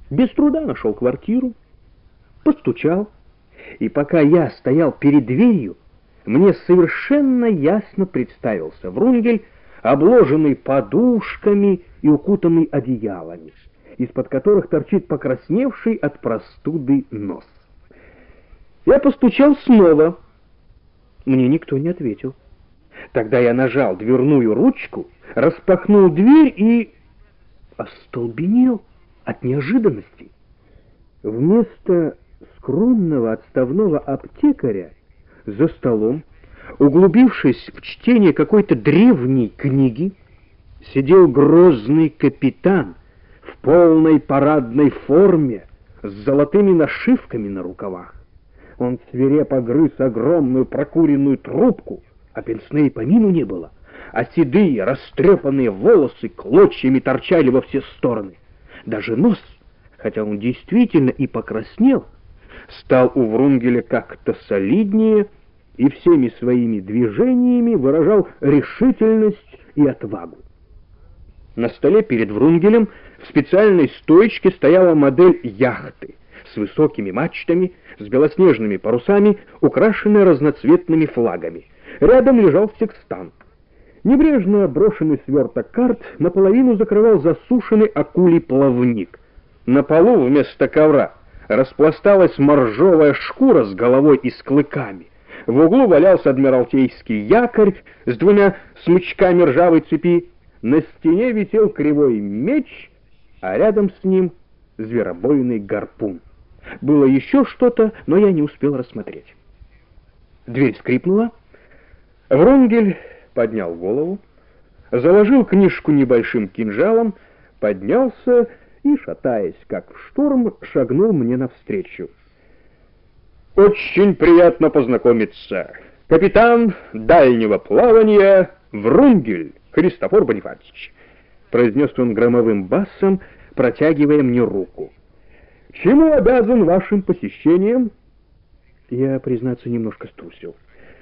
Без труда нашел квартиру, постучал, и пока я стоял перед дверью, мне совершенно ясно представился Врунгель, обложенный подушками и укутанный одеялами, из-под которых торчит покрасневший от простуды нос. Я постучал снова. Мне никто не ответил. Тогда я нажал дверную ручку, распахнул дверь и остолбенел от неожиданности. Вместо скромного отставного аптекаря за столом, углубившись в чтение какой-то древней книги, сидел грозный капитан в полной парадной форме с золотыми нашивками на рукавах. Он свирепо грыз огромную прокуренную трубку, а пенсне и помину не было, а седые растрепанные волосы клочьями торчали во все стороны. Даже нос, хотя он действительно и покраснел, стал у Врунгеля как-то солиднее и всеми своими движениями выражал решительность и отвагу. На столе перед Врунгелем в специальной стоечке стояла модель яхты с высокими мачтами, с белоснежными парусами, украшенная разноцветными флагами. Рядом лежал секстант. Небрежно брошенный сверток карт наполовину закрывал засушенный акулий плавник. На полу вместо ковра распласталась моржовая шкура с головой и с клыками. В углу валялся адмиралтейский якорь с двумя смычками ржавой цепи. На стене висел кривой меч, а рядом с ним зверобойный гарпун. Было еще что-то, но я не успел рассмотреть. Дверь скрипнула. Врунгель поднял голову, заложил книжку небольшим кинжалом, поднялся и, шатаясь как в шторм, шагнул мне навстречу. «Очень приятно познакомиться. Капитан дальнего плавания Врунгель Христофор Бонифатич», — произнес он громовым басом, протягивая мне руку. «Чему обязан вашим посещением?» Я, признаться, немножко струсил.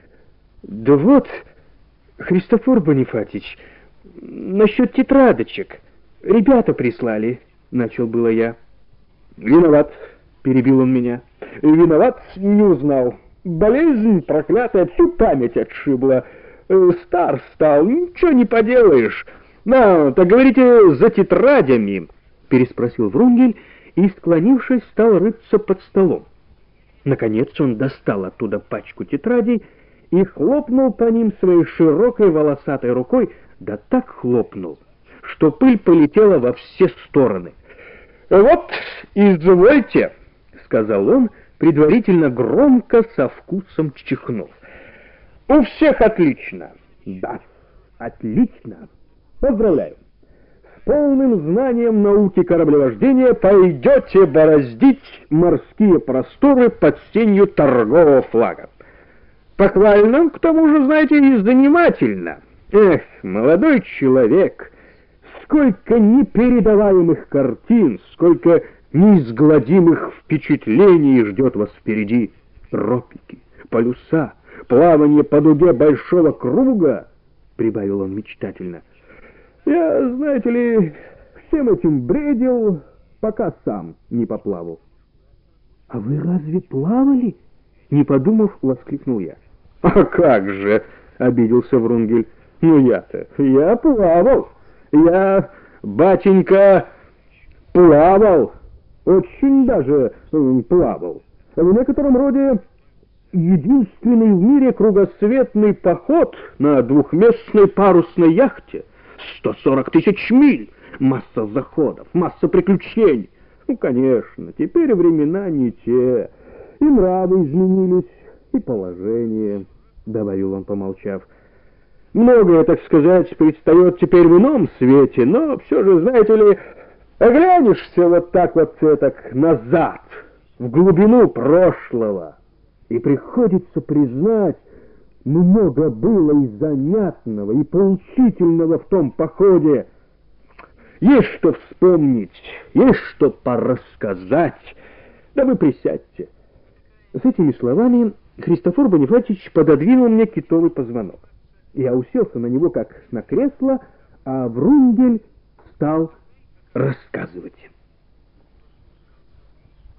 «Да вот, Христофор Бонифатич, насчет тетрадочек. Ребята прислали», — начал было я. «Виноват», — перебил он меня. «Виноват, не узнал. Болезнь проклятая, всю память отшибла. Стар стал, ничего не поделаешь. На, так говорите, за тетрадями», — переспросил Врунгель и, склонившись, стал рыться под столом. Наконец он достал оттуда пачку тетрадей и хлопнул по ним своей широкой волосатой рукой, да так хлопнул, что пыль полетела во все стороны. «Вот, извольте», — сказал он, предварительно громко со вкусом чихнув. «У всех отлично». «Да, отлично. Поздравляю. С полным знанием науки кораблевождения пойдете бороздить морские просторы под сенью торгового флага. Похвально, к тому же, знаете, и занимательно. Эх, молодой человек, сколько непередаваемых картин, сколько неизгладимых впечатлений ждет вас впереди. Тропики, полюса, плавание по дуге большого круга», — прибавил он мечтательно. «Я, знаете ли, всем этим бредил, пока сам не поплавал». «А вы разве плавали?» — не подумав, воскликнул я. «А как же!» — обиделся Врунгель. «Ну я плавал. Я, батенька, плавал. Очень даже плавал. В некотором роде единственный в мире кругосветный поход на двухместной парусной яхте. 140 тысяч миль, масса заходов, масса приключений. Ну, конечно, теперь времена не те, и нравы изменились, и положение», — добавил он, помолчав. «Многое, так сказать, предстает теперь в ином свете, но все же, знаете ли, оглянешься вот так назад, в глубину прошлого, и приходится признать, много было и занятного, и поучительного в том походе. Есть что вспомнить, есть что порассказать. Да вы присядьте». С этими словами Христофор Бонифатич пододвинул мне китовый позвонок. Я уселся на него, как на кресло, а Врунгель стал рассказывать.